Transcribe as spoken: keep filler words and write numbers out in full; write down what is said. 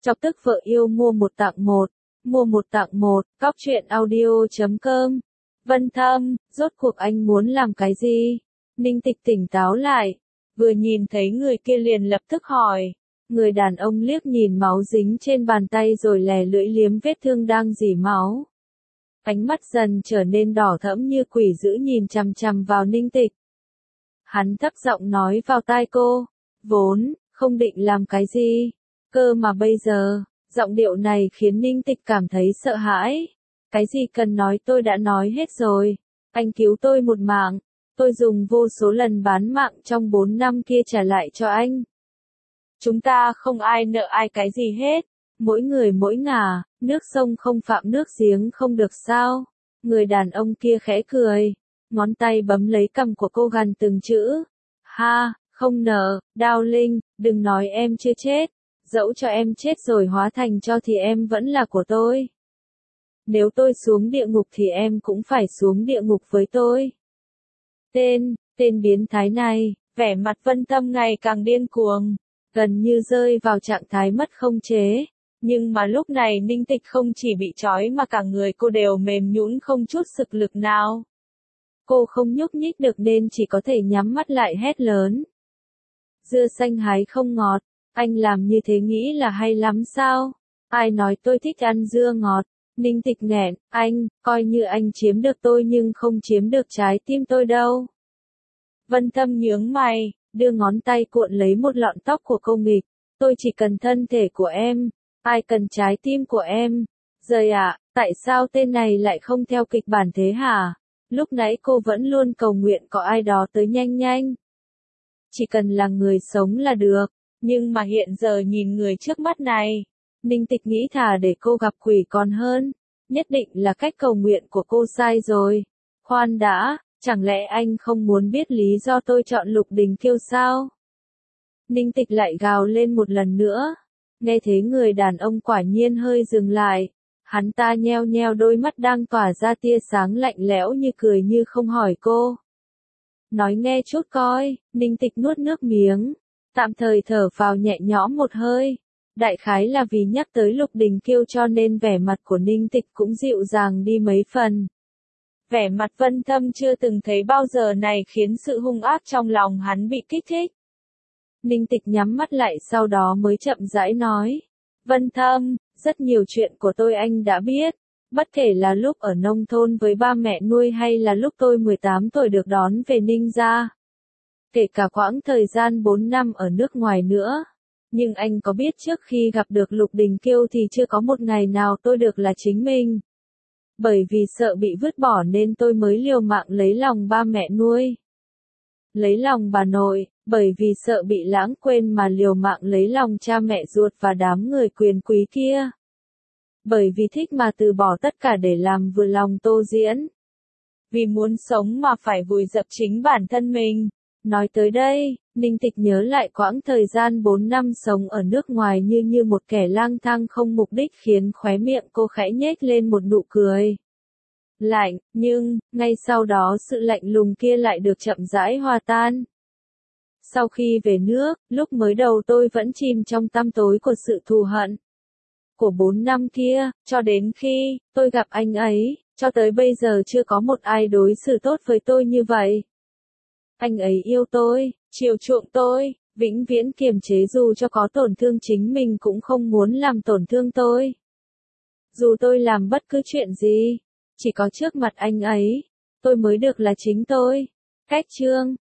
Chọc tức vợ yêu mua một tặng một, mua một tặng một, cóc truyện audio chấm com. Vân Thâm, rốt cuộc anh muốn làm cái gì? Ninh Tịch tỉnh táo lại, vừa nhìn thấy người kia liền lập tức hỏi. Người đàn ông liếc nhìn máu dính trên bàn tay rồi lè lưỡi liếm vết thương đang rỉ máu. Ánh mắt dần trở nên đỏ thẫm như quỷ dữ nhìn chằm chằm vào Ninh Tịch. Hắn thấp giọng nói vào tai cô, vốn, không định làm cái gì, cơ mà bây giờ, giọng điệu này khiến Ninh Tịch cảm thấy sợ hãi. Cái gì cần nói tôi đã nói hết rồi, anh cứu tôi một mạng, tôi dùng vô số lần bán mạng trong bốn năm kia trả lại cho anh. Chúng ta không ai nợ ai cái gì hết, mỗi người mỗi ngả, nước sông không phạm nước giếng không được sao. Người đàn ông kia khẽ cười, ngón tay bấm lấy cằm của cô gần từng chữ. Ha, không nợ, Đao Linh, đừng nói em chưa chết, dẫu cho em chết rồi hóa thành tro thì em vẫn là của tôi. Nếu tôi xuống địa ngục thì em cũng phải xuống địa ngục với tôi. Tên, tên biến thái này, vẻ mặt Vân Thâm ngày càng điên cuồng, gần như rơi vào trạng thái mất khống chế. Nhưng mà lúc này Ninh Tịch không chỉ bị trói mà cả người cô đều mềm nhũn không chút sức lực nào. Cô không nhúc nhích được nên chỉ có thể nhắm mắt lại hét lớn. Dưa xanh hái không ngọt, anh làm như thế nghĩ là hay lắm sao? Ai nói tôi thích ăn dưa ngọt? Ninh Tịch nghẹn, anh, coi như anh chiếm được tôi nhưng không chiếm được trái tim tôi đâu. Vân Thâm nhướng mày, đưa ngón tay cuộn lấy một lọn tóc của cô nghịch. Tôi chỉ cần thân thể của em, ai cần trái tim của em? Rời ạ, tại sao tên này lại không theo kịch bản thế hả? Lúc nãy cô vẫn luôn cầu nguyện có ai đó tới nhanh nhanh. Chỉ cần là người sống là được, nhưng mà hiện giờ nhìn người trước mắt này, Ninh Tịch nghĩ thà để cô gặp quỷ còn hơn, nhất định là cách cầu nguyện của cô sai rồi. Khoan đã, chẳng lẽ anh không muốn biết lý do tôi chọn Lục Đình Kiêu sao? Ninh Tịch lại gào lên một lần nữa, nghe thế người đàn ông quả nhiên hơi dừng lại, hắn ta nheo nheo đôi mắt đang tỏa ra tia sáng lạnh lẽo như cười như không hỏi cô. Nói nghe chút coi, Ninh Tịch nuốt nước miếng, tạm thời thở vào nhẹ nhõm một hơi. Đại khái là vì nhắc tới Lục Đình Kiêu cho nên vẻ mặt của Ninh Tịch cũng dịu dàng đi mấy phần. Vẻ mặt Vân Thâm chưa từng thấy bao giờ này khiến sự hung ác trong lòng hắn bị kích thích. Ninh Tịch nhắm mắt lại sau đó mới chậm rãi nói. Vân Thâm, rất nhiều chuyện của tôi anh đã biết. Bất kể là lúc ở nông thôn với ba mẹ nuôi hay là lúc tôi mười tám tuổi được đón về Ninh gia. Kể cả quãng thời gian bốn năm ở nước ngoài nữa. Nhưng anh có biết trước khi gặp được Lục Đình Kiêu thì chưa có một ngày nào tôi được là chính mình. Bởi vì sợ bị vứt bỏ nên tôi mới liều mạng lấy lòng ba mẹ nuôi. Lấy lòng bà nội, bởi vì sợ bị lãng quên mà liều mạng lấy lòng cha mẹ ruột và đám người quyền quý kia. Bởi vì thích mà từ bỏ tất cả để làm vừa lòng Tô Diễn. Vì muốn sống mà phải vùi dập chính bản thân mình. Nói tới đây, Ninh Tịch nhớ lại quãng thời gian bốn năm sống ở nước ngoài như như một kẻ lang thang không mục đích khiến khóe miệng cô khẽ nhếch lên một nụ cười. Lạnh, nhưng, ngay sau đó sự lạnh lùng kia lại được chậm rãi hòa tan. Sau khi về nước, lúc mới đầu tôi vẫn chìm trong tăm tối của sự thù hận. Của bốn năm kia, cho đến khi, tôi gặp anh ấy, cho tới bây giờ chưa có một ai đối xử tốt với tôi như vậy. Anh ấy yêu tôi, chiều chuộng tôi, vĩnh viễn kiềm chế dù cho có tổn thương chính mình cũng không muốn làm tổn thương tôi. Dù tôi làm bất cứ chuyện gì, chỉ có trước mặt anh ấy, tôi mới được là chính tôi. Cách chương